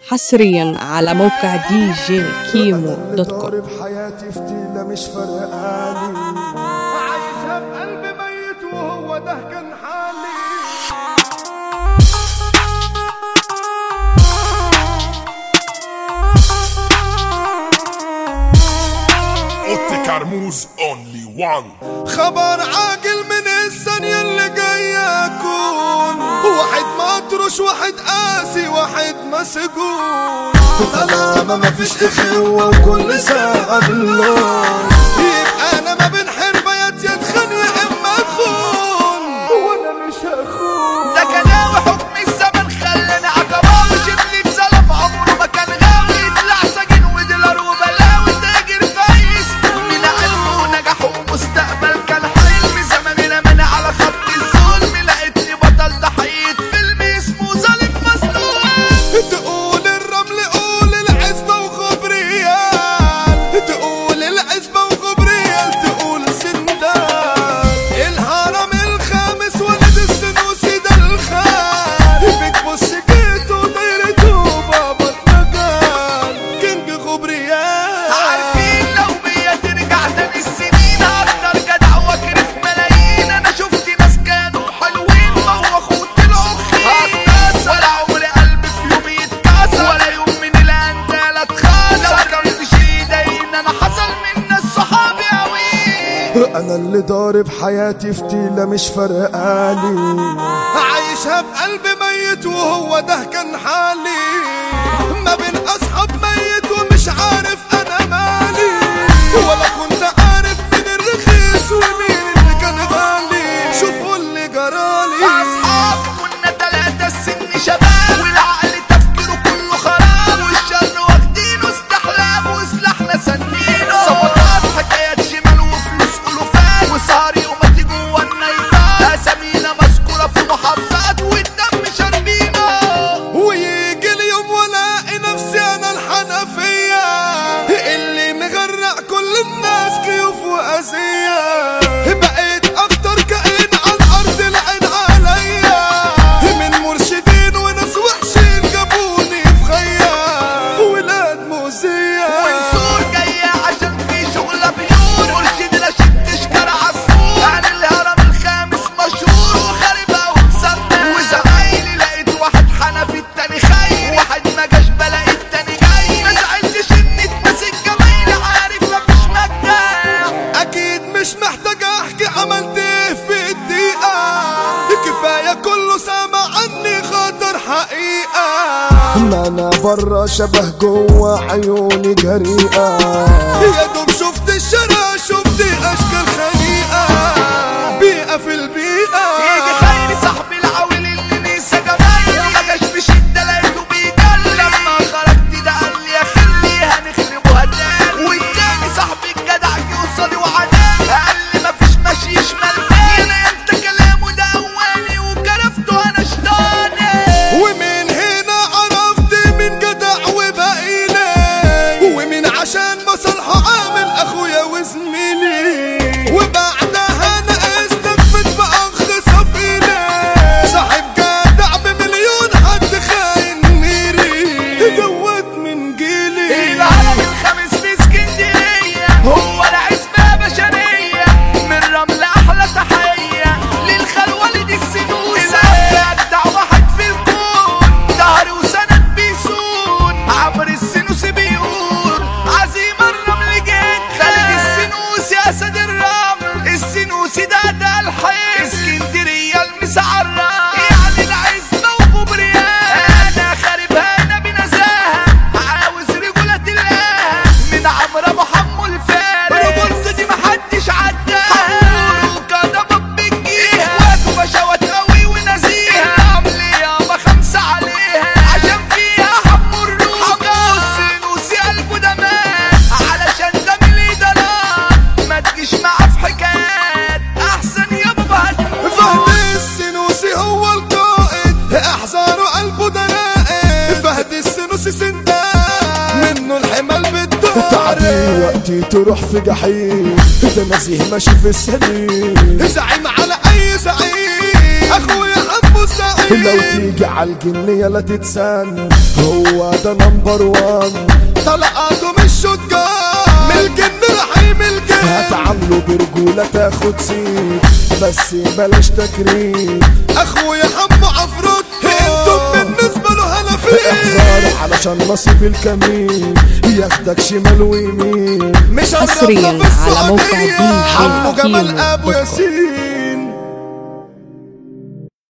حصريا على موقع djkimo.com. حياتي فتيلة مش فرقاني، عايشها بقلبي ميت وهو ده كان حالي. اوتي كرموز اونلي وان. خبر عاجل من الثانية اللي جاية أكون واحد مطروش، واحد قاسي، واحد مسجون. طالما مفيش إخوة وكل ساعة باللون، يبقى أنا ما بين حربيات يا تخان يا إما أخون، وأنا مش هخون. ده كلاوي حكم الزمن خلاني عقباوي، شبلي اتظلم عمره ما كان غاوي، يطلع سجين وديلر وبلاوي، تاجر فايس من علمه ونجح ومستقبل كان حلم. زماننا من على خط الظلم، لقيتني بطل ضحية فيلم اسمه ظالم مظلوم. تقول الرمل قول العزبة وخبريال، تقول العزبة وخبريال، تقول سندال الهرم الخامس ولد السنوسي ده الخال، بتبص جيته ودايرته بابا النجال كينج خبريال. عارفين لو بيا ترجع تاني السنين، هقدر جدع واكرف ملايين. انا شفت ناس كانوا حلوين موخوا طلعوا خين، ولا عمري قلبي في يوم يتكسر، ولا يوم من الاندال اتخانق. فكرتش ايدين انا حصل من ناس صحابي اوي. انا اللي ضارب حياتي فتيلة مش فرقالي، عايشها بقلبي ميت وهو ده كان حالي. ما بين اصحاب ميت ومش عارف انا مالي، ولا كنت عارف مين الرخيص ومين اللي كان غالي. شوفوا اللي جرالي، اصحاب كنا 3 السن شباب، والعقل تفكيره كله خراب، والشر واخدينه استحلام وسلاحنا سنينه. صفقات حكايات شمال وفلوس الوفات، وسهر يوماتي جوا النايتات، اسامينا مذكوره في محافظات والدم شاربينه. ويجي اليوم والاقي نفسي انا الحنفية اللي مغرق كل الناس كيوف واذية. بقيت اكتر كائن على الارض لعن عليا، من مرشدين وناس وحشين جابوني في خيا، ولاد مؤذية. ونسور جاية عشان في شغلة بيور، مرشد رشيد تشكر عصفور، عن الهرم الخامس مشهور وخاربها ومسمى. وزمايلي لقيت واحد حنفي التاني خايف، واحد ما جاش بلاقي التاني جاي. ما زعلتش اني اتمسك جمايلي، عارف مفيش مجدع. اكيد مش محتاج احكي عملت ايه في الدقيقة، كفاية كله سامع عني خطر حقيقة. ما انا برا شبه جوا عيوني جريئة، يا دوب شفت الشارع شفت اشكال خنيقة، بيئة في البيئة. يجي خيري صاحبي العويل اللي نسى جمايلي، ما جاش في شدة لقيته بيجلي. لما خرجت ده قال لي يا خلي هنخربوها تاني، والتاني صاحبي الجدع جه قصادي وعداني، قال لي مفيش ماشي شمال تاني. انا انت كلامه ده اولي وكرفته انا شطاني. ومن هنا عرفت من جدع وبقيلي، ومن عشان مصالحه عامل اخويا وزميلي. وبعدها انا استكفت باخ صفيلي، صاحب جدع بمليون حد خاين ميري، دوت من جيلي. العالم الخامس في اسكندرية هو العزبة بشرية، من رمل أحلى تحية للخال والد السنوسة. أجدع واحد في الكون، ظهر وسند بيسون. عمرو السنوسي بيقول عزيمة الرمل جيت، خالد السنوسي أسد الرمل. السنوسي ده الحي، اسكندرية المسعرة يعني العزبة وكوبريات. أنا خاربها أنا بنزاهة، عاوز رجولة الله من عمرو أبو حمو الفارس. رجولته دي محدش عداها، حمور وكدبط بالجيها، إخواته بشوات قوي ونزيهة. الرمل يابا 5 عليها، عشان فيها حمو الروكة. السنوسي قلبه دمار، علشان ده من الإدارات، ما تجيش معاه في حكايات، أحسن يابا بهد. فهد السنوسي هو القائد، احذروا قلبه ده رائد. فهد السنوسي سندان، منه الحمال بالدار. تعبي وقتي تروح في جحيم، ده نزيه ماشي في السليم، زعيم على اي زعيم، اخويا ابو سعيد. لو تيجي عالجنية لا تتسن، هو ده نمبر وان. طلقاته مش شجار من الجن رحيم الجن، هتعامله برجولة تاخد سيد بس بلاش تكريم. اخويا حمو عفروت انتم بالنسبة له هلافين، احذر علشان نصيب الكمين ياخدك شمال ويمين. مش حصريا على موقع حمو جمال DJ ابو ياسين.